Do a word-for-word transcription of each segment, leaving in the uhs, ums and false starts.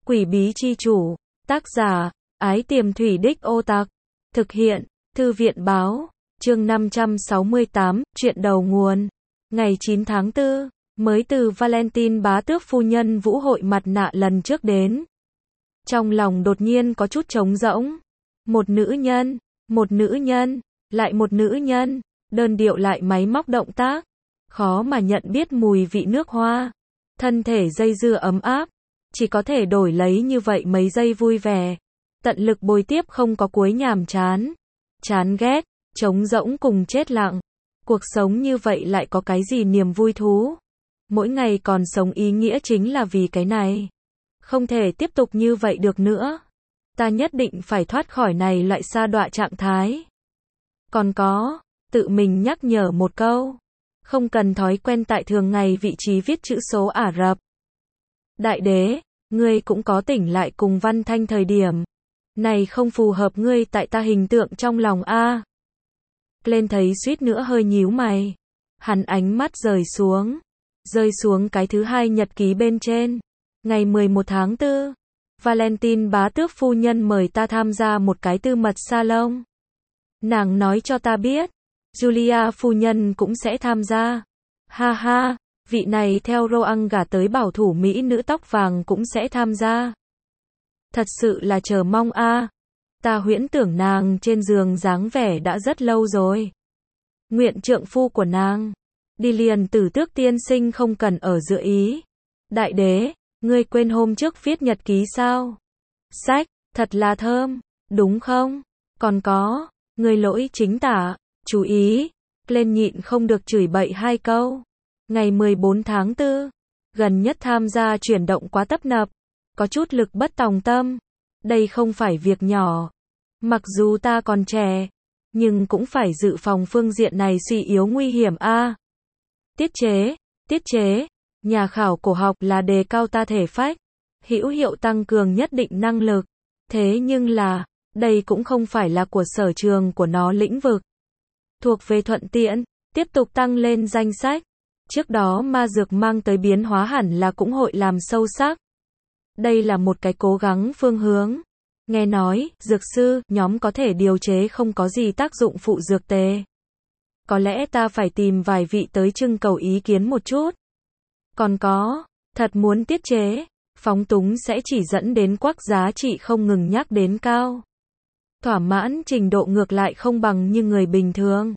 Quỷ bí chi chủ, tác giả, Ái Tiềm Thủy Đích Ô Tặc, thực hiện, Thư viện báo, chương năm trăm sáu mươi tám, chuyện đầu nguồn, ngày chín tháng tư, mới từ Valentine bá tước phu nhân vũ hội mặt nạ lần trước đến. Trong lòng đột nhiên có chút trống rỗng. Một nữ nhân, một nữ nhân, lại một nữ nhân, đơn điệu lại máy móc động tác, khó mà nhận biết mùi vị nước hoa. Thân thể dây dưa ấm áp, chỉ có thể đổi lấy như vậy mấy giây vui vẻ. Tận lực bồi tiếp không có cuối nhàm chán. Chán ghét, trống rỗng cùng chết lặng. Cuộc sống như vậy lại có cái gì niềm vui thú. Mỗi ngày còn sống ý nghĩa chính là vì cái này. Không thể tiếp tục như vậy được nữa. Ta nhất định phải thoát khỏi này loại sa đọa trạng thái. Còn có, tự mình nhắc nhở một câu. Không cần thói quen tại thường ngày vị trí viết chữ số Ả Rập. Đại đế, ngươi cũng có tỉnh lại cùng văn thanh thời điểm. Này không phù hợp ngươi tại ta hình tượng trong lòng a. Lên thấy suýt nữa hơi nhíu mày. Hắn ánh mắt rời xuống. Rơi xuống cái thứ hai nhật ký bên trên. Ngày mười một tháng tư. Valentine bá tước phu nhân mời ta tham gia một cái tư mật salon. Nàng nói cho ta biết. Julia phu nhân cũng sẽ tham gia. Ha ha, vị này theo Roang gả tới bảo thủ Mỹ nữ tóc vàng cũng sẽ tham gia. Thật sự là chờ mong a. Ta huyễn tưởng nàng trên giường dáng vẻ đã rất lâu rồi. Nguyện trượng phu của nàng. Đi liền tử tước tiên sinh không cần ở giữa ý. Đại đế, ngươi quên hôm trước viết nhật ký sao? Sách, thật là thơm, đúng không? Còn có, ngươi lỗi chính tả, chú ý, lên nhịn không được chửi bậy hai câu. Ngày mười bốn tháng tư, gần nhất tham gia chuyển động quá tấp nập, có chút lực bất tòng tâm. Đây không phải việc nhỏ. Mặc dù ta còn trẻ, nhưng cũng phải dự phòng phương diện này suy yếu nguy hiểm a. Tiết chế, tiết chế, nhà khảo cổ học là đề cao ta thể phách, hữu hiệu tăng cường nhất định năng lực. Thế nhưng là, đây cũng không phải là của sở trường của nó lĩnh vực. Thuộc về thuận tiện, tiếp tục tăng lên danh sách. Trước đó ma dược mang tới biến hóa hẳn là cũng hội làm sâu sắc. Đây là một cái cố gắng phương hướng. Nghe nói, dược sư, nhóm có thể điều chế không có gì tác dụng phụ dược tề. Có lẽ ta phải tìm vài vị tới trưng cầu ý kiến một chút. Còn có, thật muốn tiết chế, phóng túng sẽ chỉ dẫn đến quắc giá trị không ngừng nhắc đến cao. Thỏa mãn trình độ ngược lại không bằng như người bình thường.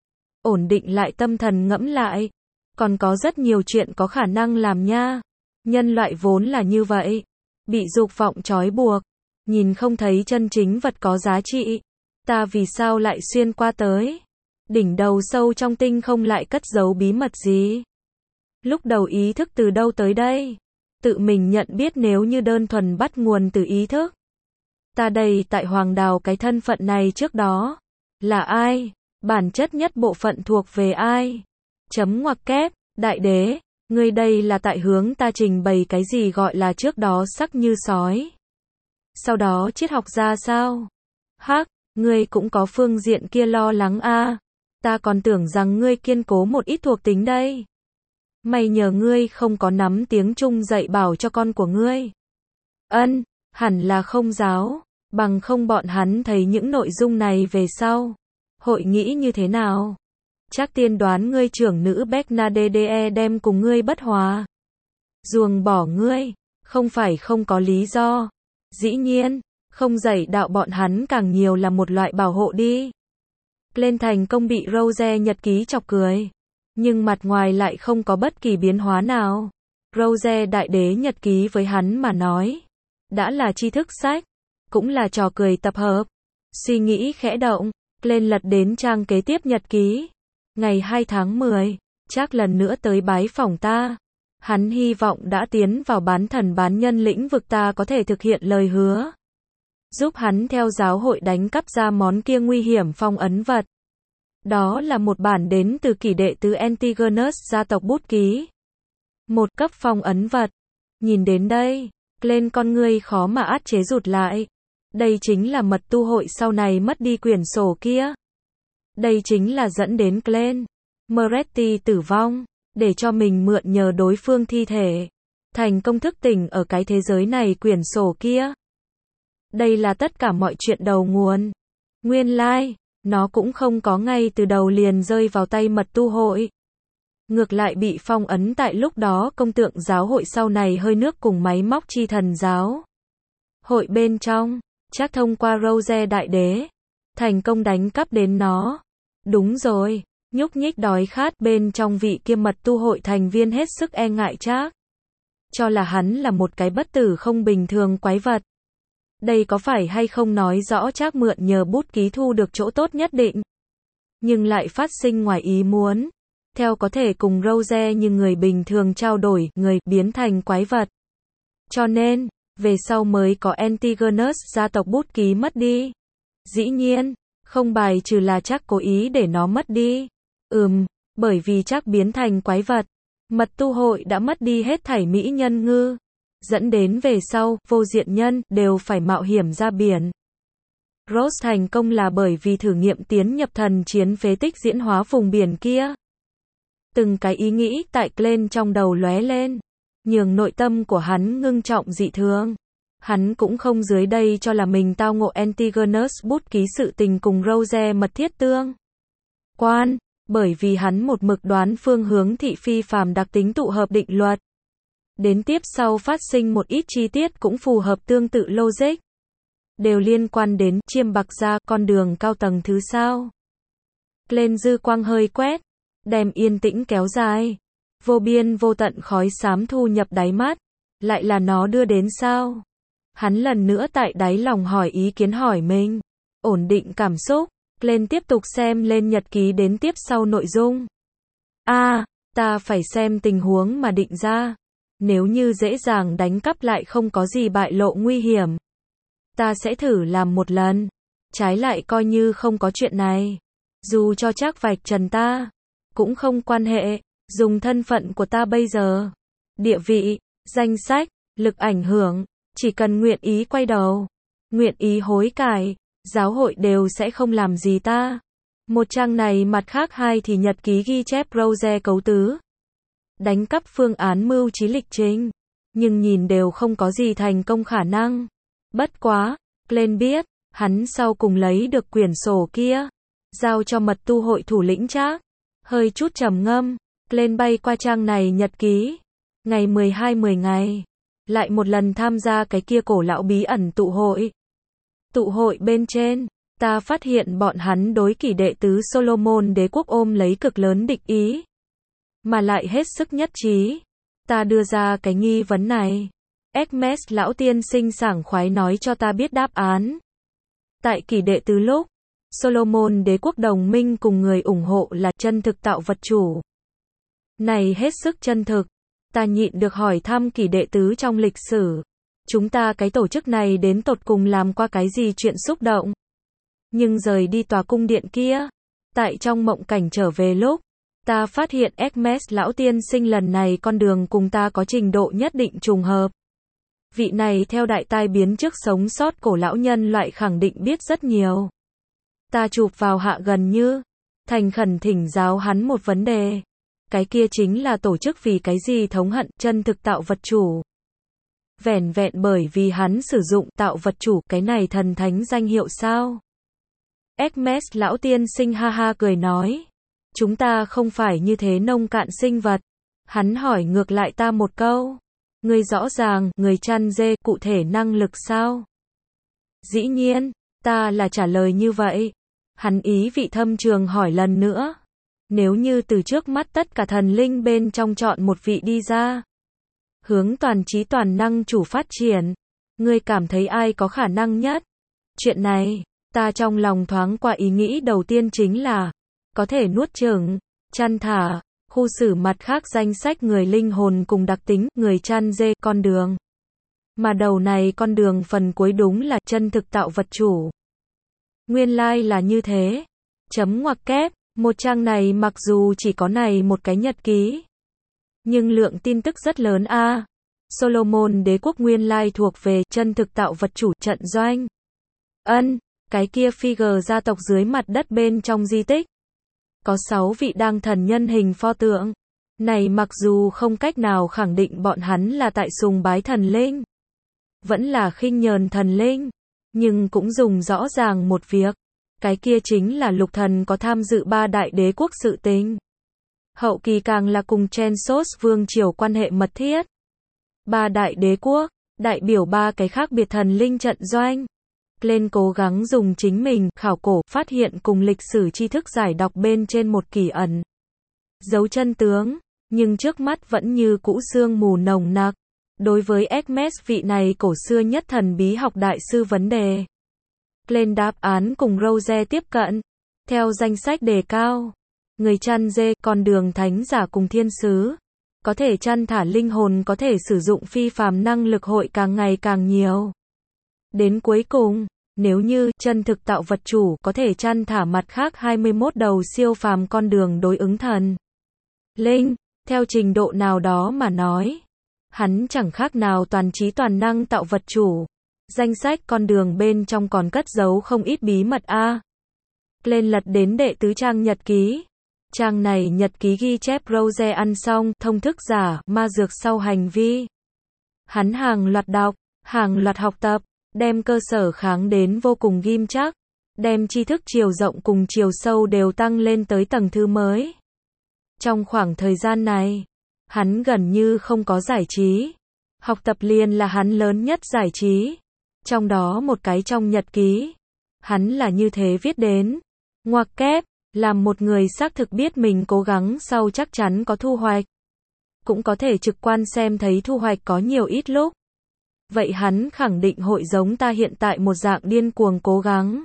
Ổn định lại tâm thần ngẫm lại. Còn có rất nhiều chuyện có khả năng làm nha. Nhân loại vốn là như vậy. Bị dục vọng trói buộc. Nhìn không thấy chân chính vật có giá trị. Ta vì sao lại xuyên qua tới? Đỉnh đầu sâu trong tinh không lại cất giấu bí mật gì? Lúc đầu ý thức từ đâu tới đây? Tự mình nhận biết nếu như đơn thuần bắt nguồn từ ý thức. Ta đây tại Hoàng Đào cái thân phận này trước đó. Là ai? Bản chất nhất bộ phận thuộc về ai? Chấm ngoặc kép, đại đế, ngươi đây là tại hướng ta trình bày cái gì gọi là trước đó sắc như sói. Sau đó triết học ra sao? Hắc, ngươi cũng có phương diện kia lo lắng a. Ta còn tưởng rằng ngươi kiên cố một ít thuộc tính đây. May nhờ ngươi không có nắm tiếng Trung dạy bảo cho con của ngươi. Ân, hẳn là không giáo, bằng không bọn hắn thấy những nội dung này về sau. Hội nghĩ như thế nào? Chắc tiên đoán ngươi trưởng nữ Bernadette đem cùng ngươi bất hòa. Ruồng bỏ ngươi, không phải không có lý do. Dĩ nhiên, không dạy đạo bọn hắn càng nhiều là một loại bảo hộ đi. Lên thành công bị Rose nhật ký chọc cười. Nhưng mặt ngoài lại không có bất kỳ biến hóa nào. Rose đại đế nhật ký với hắn mà nói. Đã là tri thức sách. Cũng là trò cười tập hợp. Suy nghĩ khẽ động. Lên lật đến trang kế tiếp nhật ký. Ngày hai tháng mười. Chắc lần nữa tới bái phỏng ta. Hắn hy vọng đã tiến vào bán thần bán nhân lĩnh vực ta có thể thực hiện lời hứa. Giúp hắn theo giáo hội đánh cắp ra món kia nguy hiểm phong ấn vật. Đó là một bản đến từ kỷ đệ tứ Antigonus gia tộc bút ký. Một cấp phong ấn vật. Nhìn đến đây, lên con ngươi khó mà át chế rụt lại. Đây chính là mật tu hội sau này mất đi quyển sổ kia. Đây chính là dẫn đến Glenn Moretti tử vong, để cho mình mượn nhờ đối phương thi thể. thành công thức tỉnh ở cái thế giới này quyển sổ kia. Đây là tất cả mọi chuyện đầu nguồn. Nguyên lai, nó cũng không có ngay từ đầu liền rơi vào tay mật tu hội. Ngược lại bị phong ấn tại lúc đó công tượng giáo hội sau này hơi nước cùng máy móc chi thần giáo. Hội bên trong, chắc thông qua Rose đại đế, thành công đánh cắp đến nó. Đúng rồi, nhúc nhích đói khát bên trong vị kia mật tu hội thành viên hết sức e ngại Trác. Cho là hắn là một cái bất tử không bình thường quái vật. Đây có phải hay không nói rõ Trác mượn nhờ bút ký thu được chỗ tốt nhất định. Nhưng lại phát sinh ngoài ý muốn. Theo có thể cùng Rose như người bình thường trao đổi, người biến thành quái vật. Cho nên, về sau mới có Antigonus gia tộc bút ký mất đi. Dĩ nhiên, không bài trừ là Trác cố ý để nó mất đi. Ừm, bởi vì Trác biến thành quái vật. Mật tu hội đã mất đi hết thảy mỹ nhân ngư. Dẫn đến về sau, vô diện nhân, đều phải mạo hiểm ra biển. Rose thành công là bởi vì thử nghiệm tiến nhập thần chiến phế tích diễn hóa vùng biển kia. Từng cái ý nghĩ tại Glenn trong đầu lóe lên. Nhường nội tâm của hắn ngưng trọng dị thường. Hắn cũng không dưới đây cho là mình tao ngộ Antigonus bút ký sự tình cùng Rose mật thiết tương quan, bởi vì hắn một mực đoán phương hướng thị phi phàm đặc tính tụ hợp định luật. Đến tiếp sau phát sinh một ít chi tiết cũng phù hợp tương tự logic. Đều liên quan đến chiêm bạc ra con đường cao tầng thứ sao. Lên dư quang hơi quét, đem yên tĩnh kéo dài. Vô biên vô tận khói xám thu nhập đáy mắt. Lại là nó đưa đến sao? Hắn lần nữa tại đáy lòng hỏi ý kiến hỏi mình. Ổn định cảm xúc. Lên tiếp tục xem lên nhật ký đến tiếp sau nội dung. A, à, ta phải xem tình huống mà định ra. Nếu như dễ dàng đánh cắp lại không có gì bại lộ nguy hiểm. Ta sẽ thử làm một lần. Trái lại coi như không có chuyện này. Dù cho Trác vạch trần ta. Cũng không quan hệ. Dùng thân phận của ta bây giờ. Địa vị, danh sách, lực ảnh hưởng. Chỉ cần nguyện ý quay đầu. Nguyện ý hối cải. Giáo hội đều sẽ không làm gì ta. Một trang này mặt khác hai thì nhật ký ghi chép Rose cấu tứ. Đánh cắp phương án mưu trí lịch trình. Nhưng nhìn đều không có gì thành công khả năng. Bất quá, Glenn biết, hắn sau cùng lấy được quyển sổ kia. Giao cho mật tu hội thủ lĩnh Trác. Hơi chút trầm ngâm, Glenn bay qua trang này nhật ký. Ngày mười hai mười ngày. Lại một lần tham gia cái kia cổ lão bí ẩn tụ hội. Tụ hội bên trên, ta phát hiện bọn hắn đối kỷ đệ tứ Solomon đế quốc ôm lấy cực lớn địch ý. Mà lại hết sức nhất trí. Ta đưa ra cái nghi vấn này. Hermes lão tiên sinh sảng khoái nói cho ta biết đáp án. Tại kỷ đệ tứ lúc, Solomon đế quốc đồng minh cùng người ủng hộ là chân thực tạo vật chủ. Này hết sức chân thực. Ta nhịn được hỏi thăm kỷ đệ tứ trong lịch sử. Chúng ta cái tổ chức này đến tột cùng làm qua cái gì chuyện xúc động. Nhưng rời đi tòa cung điện kia. Tại trong mộng cảnh trở về lúc. Ta phát hiện Hermes lão tiên sinh lần này con đường cùng ta có trình độ nhất định trùng hợp. Vị này theo đại tai biến trước sống sót cổ lão nhân loại khẳng định biết rất nhiều. Ta chụp vào hạ gần như. Thành khẩn thỉnh giáo hắn một vấn đề. Cái kia chính là tổ chức vì cái gì thống hận chân thực tạo vật chủ. Vẻn vẹn bởi vì hắn sử dụng tạo vật chủ cái này thần thánh danh hiệu sao. Hermes lão tiên sinh ha ha cười nói. Chúng ta không phải như thế nông cạn sinh vật. Hắn hỏi ngược lại ta một câu. Ngươi rõ ràng, người chăn dê, cụ thể năng lực sao? Dĩ nhiên, ta là trả lời như vậy. Hắn ý vị thâm trường hỏi lần nữa. Nếu như từ trước mắt tất cả thần linh bên trong chọn một vị đi ra. Hướng toàn trí toàn năng chủ phát triển. Ngươi cảm thấy ai có khả năng nhất? Chuyện này, ta trong lòng thoáng qua ý nghĩ đầu tiên chính là. Có thể nuốt chửng, chăn thả, khu xử mặt khác danh sách người linh hồn cùng đặc tính, người chăn dê, con đường. Mà đầu này con đường phần cuối đúng là chân thực tạo vật chủ. Nguyên lai là như thế. Chấm ngoặc kép, một trang này mặc dù chỉ có này một cái nhật ký. Nhưng lượng tin tức rất lớn a. À. Solomon đế quốc nguyên lai thuộc về chân thực tạo vật chủ trận doanh. Ân, cái kia figure gia tộc dưới mặt đất bên trong di tích. Có sáu vị đang thần nhân hình pho tượng. Này mặc dù không cách nào khẳng định bọn hắn là tại sùng bái thần linh, vẫn là khinh nhờn thần linh, nhưng cũng dùng rõ ràng một việc. Cái kia chính là lục thần có tham dự ba đại đế quốc sự tình. Hậu kỳ càng là cùng Trensos vương triều quan hệ mật thiết. Ba đại đế quốc, đại biểu ba cái khác biệt thần linh trận doanh. Lên cố gắng dùng chính mình, khảo cổ, phát hiện cùng lịch sử tri thức giải đọc bên trên một kỳ ẩn. Dấu chân tướng, nhưng trước mắt vẫn như cũ sương mù nồng nặc. Đối với Hermes vị này cổ xưa nhất thần bí học đại sư vấn đề. Lên đáp án cùng Rose tiếp cận. Theo danh sách đề cao. Người chăn dê, con đường thánh giả cùng thiên sứ. Có thể chăn thả linh hồn có thể sử dụng phi phàm năng lực hội càng ngày càng nhiều. Đến cuối cùng, nếu như chân thực tạo vật chủ có thể chăn thả mặt khác hai mươi mốt đầu siêu phàm con đường đối ứng thần linh, theo trình độ nào đó mà nói, hắn chẳng khác nào toàn trí toàn năng tạo vật chủ. Danh sách con đường bên trong còn cất giấu không ít bí mật a. Lên lật đến đệ tứ trang nhật ký. Trang này nhật ký ghi chép Rose ăn xong, thông thức giả, ma dược sau hành vi. Hắn hàng loạt đọc, hàng loạt học tập, đem cơ sở kháng đến vô cùng ghim chắc, đem tri thức chiều rộng cùng chiều sâu đều tăng lên tới tầng thứ mới. Trong khoảng thời gian này, hắn gần như không có giải trí. Học tập liền là hắn lớn nhất giải trí. Trong đó một cái trong nhật ký, hắn là như thế viết đến. Ngoặc kép, làm một người xác thực biết mình cố gắng sau chắc chắn có thu hoạch. Cũng có thể trực quan xem thấy thu hoạch có nhiều ít lúc. Vậy hắn khẳng định hội giống ta hiện tại một dạng điên cuồng cố gắng.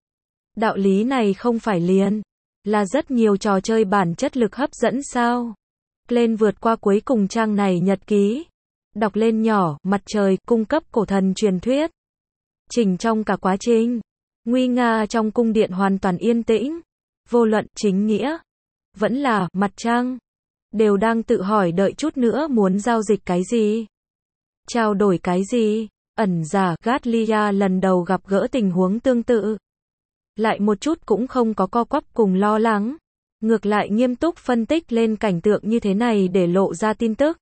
Đạo lý này không phải liền là rất nhiều trò chơi bản chất lực hấp dẫn sao? Lên vượt qua cuối cùng trang này nhật ký. Đọc lên nhỏ, mặt trời, cung cấp cổ thần truyền thuyết. Chỉnh trong cả quá trình, nguy nga trong cung điện hoàn toàn yên tĩnh. Vô luận, chính nghĩa, vẫn là, mặt trăng, đều đang tự hỏi đợi chút nữa muốn giao dịch cái gì. Trao đổi cái gì? Ẩn giả, Gatlia lần đầu gặp gỡ tình huống tương tự. Lại một chút cũng không có co quắp cùng lo lắng. Ngược lại nghiêm túc phân tích lên cảnh tượng như thế này để lộ ra tin tức.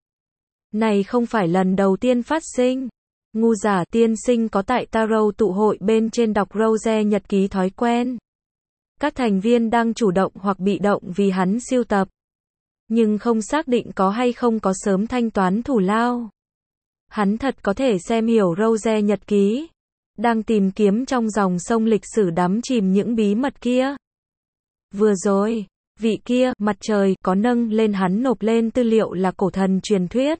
Này không phải lần đầu tiên phát sinh. Ngu giả tiên sinh có tại Tarot tụ hội bên trên đọc Rose nhật ký thói quen. Các thành viên đang chủ động hoặc bị động vì hắn siêu tập. Nhưng không xác định có hay không có sớm thanh toán thủ lao. Hắn thật có thể xem hiểu Rose nhật ký. Đang tìm kiếm trong dòng sông lịch sử đắm chìm những bí mật kia. Vừa rồi, vị kia, mặt trời, có nâng lên hắn nộp lên tư liệu là cổ thần truyền thuyết.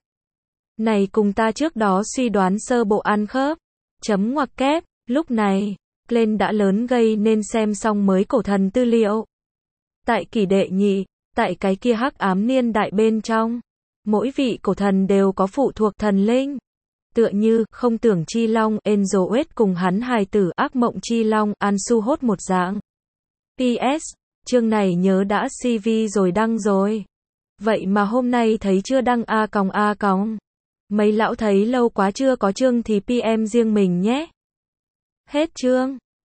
Này cùng ta trước đó suy đoán sơ bộ ăn khớp. Chấm ngoặc kép, lúc này, lên đã lớn gây nên xem xong mới cổ thần tư liệu. Tại kỷ đệ nhị, tại cái kia hắc ám niên đại bên trong, mỗi vị cổ thần đều có phụ thuộc thần linh. Tựa như, không tưởng chi long, Enzoet cùng hắn hài tử, ác mộng chi long, Ansu hốt một dạng. pê ét, chương này nhớ đã xê vê rồi đăng rồi. Vậy mà hôm nay thấy chưa đăng a còng a còng. Mấy lão thấy lâu quá chưa có chương thì pê em riêng mình nhé. Hết chương.